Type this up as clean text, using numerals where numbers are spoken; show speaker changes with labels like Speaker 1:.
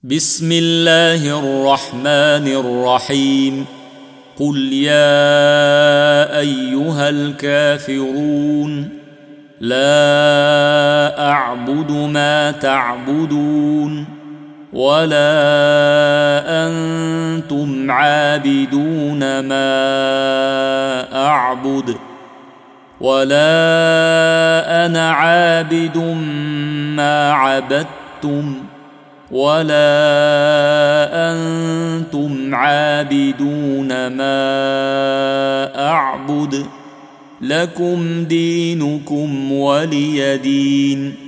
Speaker 1: بسم الله الرحمن الرحيم. قل يا أيها الكافرون لا أعبد ما تعبدون ولا أنتم عابدون ما أعبد ولا أنا عابد ما عبدتم ولا أنتم عابدون ما أعبد لكم دينكم ولي دين.